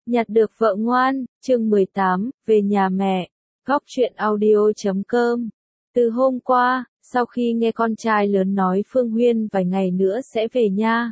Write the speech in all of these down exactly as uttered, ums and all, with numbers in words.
Nhặt được vợ ngoan, chương mười tám, về nhà mẹ, góc truyện audio chấm com. Từ hôm qua, sau khi nghe con trai lớn nói Phương Huyên vài ngày nữa sẽ về nha,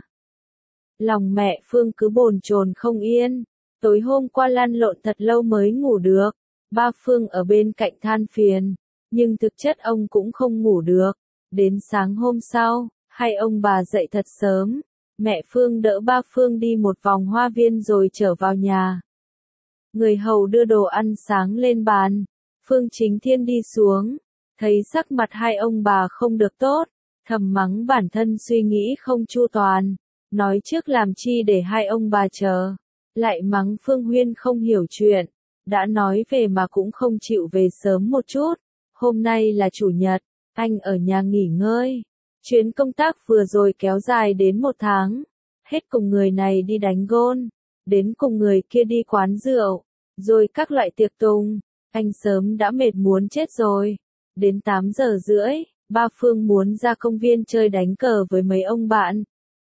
lòng mẹ Phương cứ bồn chồn không yên. Tối hôm qua lăn lộn thật lâu mới ngủ được. Ba Phương ở bên cạnh than phiền, nhưng thực chất ông cũng không ngủ được. Đến sáng hôm sau, hai ông bà dậy thật sớm. Mẹ Phương đỡ ba Phương đi một vòng hoa viên rồi trở vào nhà. Người hầu đưa đồ ăn sáng lên bàn. Phương Chính Thiên đi xuống, thấy sắc mặt hai ông bà không được tốt, thầm mắng bản thân suy nghĩ không chu toàn. Nói trước làm chi để hai ông bà chờ, lại mắng Phương Huyên không hiểu chuyện. Đã nói về mà cũng không chịu về sớm một chút. Hôm nay là chủ nhật, anh ở nhà nghỉ ngơi. Chuyến công tác vừa rồi kéo dài đến một tháng. Hết cùng người này đi đánh gôn, đến cùng người kia đi quán rượu, rồi các loại tiệc tùng. Anh sớm đã mệt muốn chết rồi. Đến tám giờ rưỡi, ba Phương muốn ra công viên chơi đánh cờ với mấy ông bạn.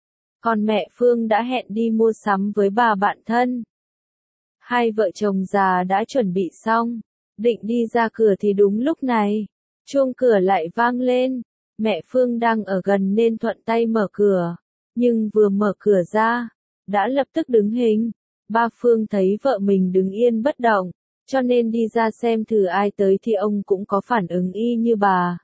Còn mẹ Phương đã hẹn đi mua sắm với bà bạn thân. Hai vợ chồng già đã chuẩn bị xong, định đi ra cửa thì đúng lúc này, chuông cửa lại vang lên. Mẹ Phương đang ở gần nên thuận tay mở cửa, nhưng vừa mở cửa ra, đã lập tức đứng hình. Ba Phương thấy vợ mình đứng yên bất động, cho nên đi ra xem thử ai tới thì ông cũng có phản ứng y như bà.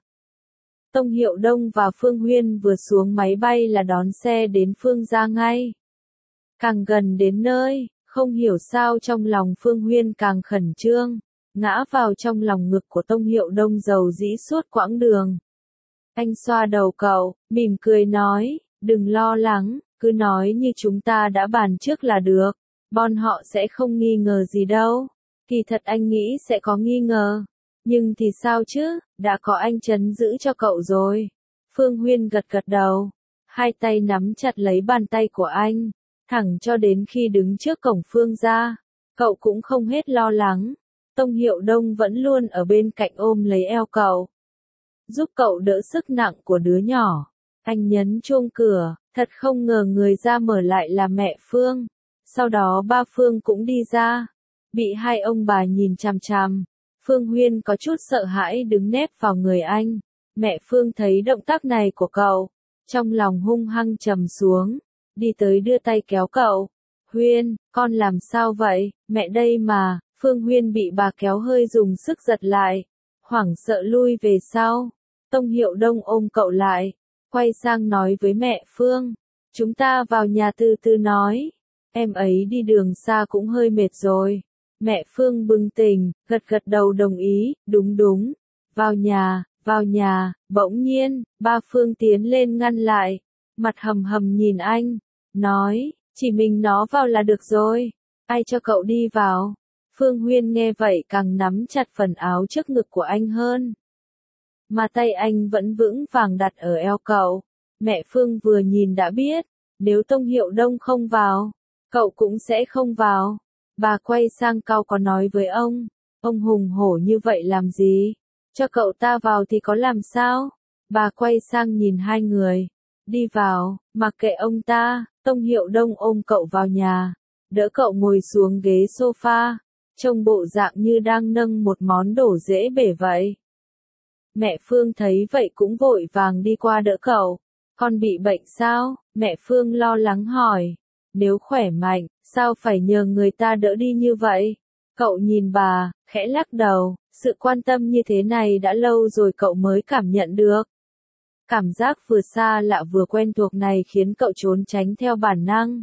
Tông Hiệu Đông và Phương Huyên vừa xuống máy bay là đón xe đến Phương gia ngay. Càng gần đến nơi, không hiểu sao trong lòng Phương Huyên càng khẩn trương, ngã vào trong lòng ngực của Tông Hiệu Đông dầu dĩ suốt quãng đường. Anh xoa đầu cậu, mỉm cười nói, đừng lo lắng, cứ nói như chúng ta đã bàn trước là được, bọn họ sẽ không nghi ngờ gì đâu. Kỳ thật anh nghĩ sẽ có nghi ngờ, nhưng thì sao chứ, đã có anh trấn giữ cho cậu rồi. Phương Huyên gật gật đầu, hai tay nắm chặt lấy bàn tay của anh, thẳng cho đến khi đứng trước cổng Phương gia, cậu cũng không hết lo lắng. Tông Hiệu Đông vẫn luôn ở bên cạnh ôm lấy eo cậu, giúp cậu đỡ sức nặng của đứa nhỏ. Anh nhấn chuông cửa, thật không ngờ người ra mở lại là mẹ Phương. Sau đó ba Phương cũng đi ra, bị hai ông bà nhìn chằm chằm. Phương Huyên có chút sợ hãi đứng nép vào người anh. Mẹ Phương thấy động tác này của cậu, trong lòng hung hăng trầm xuống, đi tới đưa tay kéo cậu. Huyên, con làm sao vậy, mẹ đây mà. Phương Huyên bị bà kéo hơi dùng sức giật lại, hoảng sợ lui về sau. Tông Hiệu Đông ôm cậu lại, quay sang nói với mẹ Phương, chúng ta vào nhà từ từ nói, em ấy đi đường xa cũng hơi mệt rồi. Mẹ Phương bừng tỉnh, gật gật đầu đồng ý, đúng đúng, vào nhà, vào nhà. Bỗng nhiên, ba Phương tiến lên ngăn lại, mặt hầm hầm nhìn anh, nói, chỉ mình nó vào là được rồi, ai cho cậu đi vào. Phương Huyên nghe vậy càng nắm chặt phần áo trước ngực của anh hơn, mà tay anh vẫn vững vàng đặt ở eo cậu. Mẹ Phương vừa nhìn đã biết, nếu Tông Hiệu Đông không vào, cậu cũng sẽ không vào. Bà quay sang cau có nói với ông, ông hùng hổ như vậy làm gì, cho cậu ta vào thì có làm sao. Bà quay sang nhìn hai người, đi vào, mặc kệ ông ta. Tông Hiệu Đông ôm cậu vào nhà, đỡ cậu ngồi xuống ghế sofa, trông bộ dạng như đang nâng một món đồ dễ bể vậy. Mẹ Phương thấy vậy cũng vội vàng đi qua đỡ cậu. Con bị bệnh sao? Mẹ Phương lo lắng hỏi. Nếu khỏe mạnh, sao phải nhờ người ta đỡ đi như vậy? Cậu nhìn bà, khẽ lắc đầu, sự quan tâm như thế này đã lâu rồi cậu mới cảm nhận được. Cảm giác vừa xa lạ vừa quen thuộc này khiến cậu trốn tránh theo bản năng.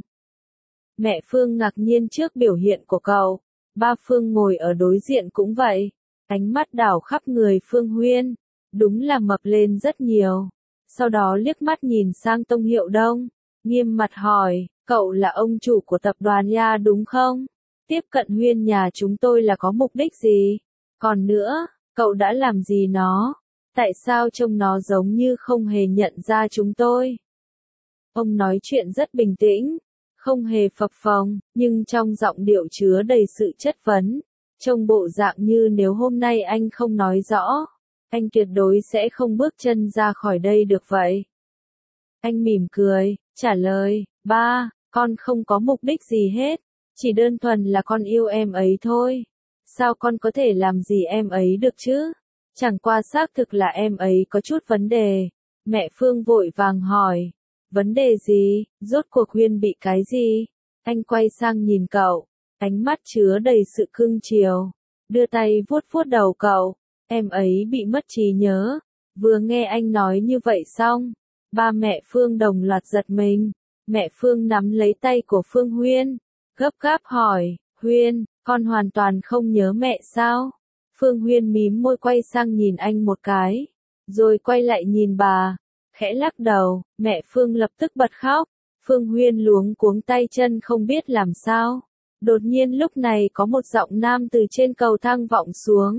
Mẹ Phương ngạc nhiên trước biểu hiện của cậu. Ba Phương ngồi ở đối diện cũng vậy, ánh mắt đảo khắp người Phương Huyên, đúng là mập lên rất nhiều. Sau đó liếc mắt nhìn sang Tông Hiệu Đông, nghiêm mặt hỏi, cậu là ông chủ của tập đoàn Ya đúng không? Tiếp cận Huyên nhà chúng tôi là có mục đích gì? Còn nữa, cậu đã làm gì nó? Tại sao trông nó giống như không hề nhận ra chúng tôi? Ông nói chuyện rất bình tĩnh, không hề phập phồng, nhưng trong giọng điệu chứa đầy sự chất vấn, trông bộ dạng như nếu hôm nay anh không nói rõ, anh tuyệt đối sẽ không bước chân ra khỏi đây được vậy. Anh mỉm cười, trả lời, ba, con không có mục đích gì hết, Chỉ đơn thuần là con yêu em ấy thôi. Sao con có thể làm gì em ấy được chứ? Chẳng qua xác thực là em ấy có chút vấn đề. Mẹ Phương vội vàng hỏi. Vấn đề gì? Rốt cuộc Huyên bị cái gì? Anh quay sang nhìn cậu. Ánh mắt chứa đầy sự cưng chiều. Đưa tay vuốt vuốt đầu cậu. Em ấy bị mất trí nhớ. Vừa nghe anh nói như vậy xong. Ba mẹ Phương đồng loạt giật mình. Mẹ Phương nắm lấy tay của Phương Huyên. Gấp gáp hỏi. Huyên, con hoàn toàn không nhớ mẹ sao? Phương Huyên mím môi quay sang nhìn anh một cái. Rồi quay lại nhìn bà. Khẽ lắc đầu, mẹ Phương lập tức bật khóc. Phương Huyên luống cuống tay chân không biết làm sao. Đột nhiên lúc này có một giọng nam từ trên cầu thang vọng xuống.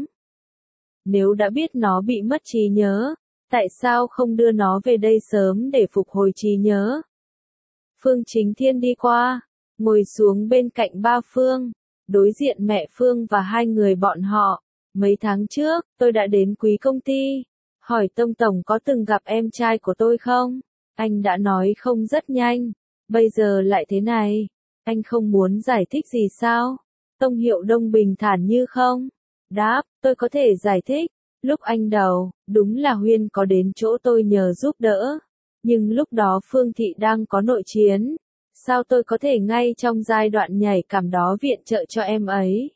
Nếu đã biết nó bị mất trí nhớ, tại sao không đưa nó về đây sớm để phục hồi trí nhớ? Phương Chính Thiên đi qua, ngồi xuống bên cạnh ba Phương, đối diện mẹ Phương và hai người bọn họ. Mấy tháng trước, tôi đã đến quý công ty, hỏi Tông Tổng có từng gặp em trai của tôi không? Anh đã nói không rất nhanh, bây giờ lại thế này. Anh không muốn giải thích gì sao? Tông Hiệu Đông bình thản như không? Đáp, tôi có thể giải thích. Lúc anh đầu, đúng là Huyên có đến chỗ tôi nhờ giúp đỡ. Nhưng lúc đó Phương Thị đang có nội chiến. Sao tôi có thể ngay trong giai đoạn nhảy cảm đó viện trợ cho em ấy?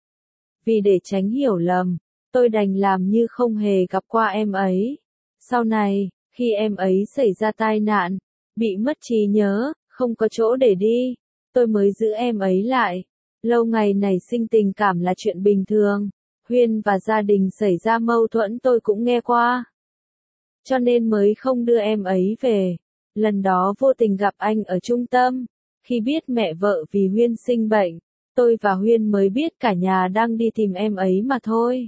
Vì để tránh hiểu lầm, tôi đành làm như không hề gặp qua em ấy. Sau này, khi em ấy xảy ra tai nạn, bị mất trí nhớ, không có chỗ để đi, tôi mới giữ em ấy lại. Lâu ngày nảy sinh tình cảm là chuyện bình thường. Huyên và gia đình xảy ra mâu thuẫn tôi cũng nghe qua. Cho nên mới không đưa em ấy về. Lần đó vô tình gặp anh ở trung tâm. Khi biết mẹ vợ vì Huyên sinh bệnh, tôi và Huyên mới biết cả nhà đang đi tìm em ấy mà thôi.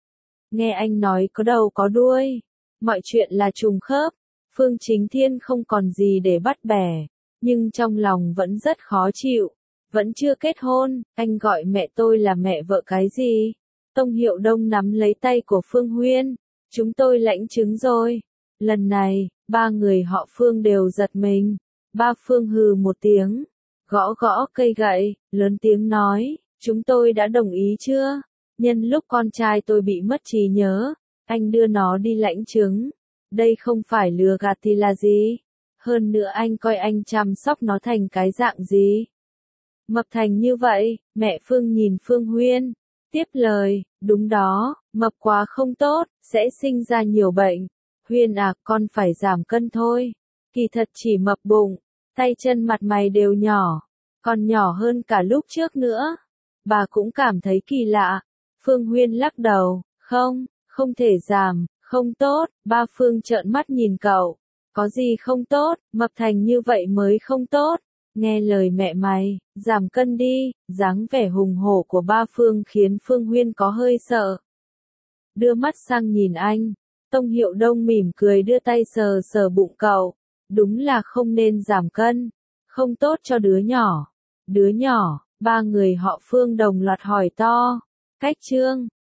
Nghe anh nói có đầu có đuôi. Mọi chuyện là trùng khớp. Phương Chính Thiên không còn gì để bắt bẻ. Nhưng trong lòng vẫn rất khó chịu. Vẫn chưa kết hôn, anh gọi mẹ tôi là mẹ vợ cái gì? Tông Hiệu Đông nắm lấy tay của Phương Huyên. Chúng tôi lãnh chứng rồi. Lần này, ba người họ Phương đều giật mình. Ba Phương hừ một tiếng. Gõ gõ cây gậy, lớn tiếng nói. Chúng tôi đã đồng ý chưa? Nhân lúc con trai tôi bị mất trí nhớ, anh đưa nó đi lãnh chứng. Đây không phải lừa gạt thì là gì? Hơn nữa anh coi anh chăm sóc nó thành cái dạng gì? Mập thành như vậy, mẹ Phương nhìn Phương Huyên. Tiếp lời, đúng đó, mập quá không tốt, sẽ sinh ra nhiều bệnh. Huyên à, con phải giảm cân thôi. Kỳ thật chỉ mập bụng, tay chân mặt mày đều nhỏ, còn nhỏ hơn cả lúc trước nữa. Bà cũng cảm thấy kỳ lạ. Phương Huyên lắc đầu, không, không thể giảm, không tốt. Ba Phương trợn mắt nhìn cậu. Có gì không tốt, mập thành như vậy mới không tốt. Nghe lời mẹ mày, giảm cân đi. Dáng vẻ hùng hổ của ba Phương khiến Phương Huyên có hơi sợ. Đưa mắt sang nhìn anh, Tông Hiệu Đông mỉm cười đưa tay sờ sờ bụng cậu. Đúng là không nên giảm cân, không tốt cho đứa nhỏ. Đứa nhỏ, ba người họ Phương đồng loạt hỏi to. Cách Trương,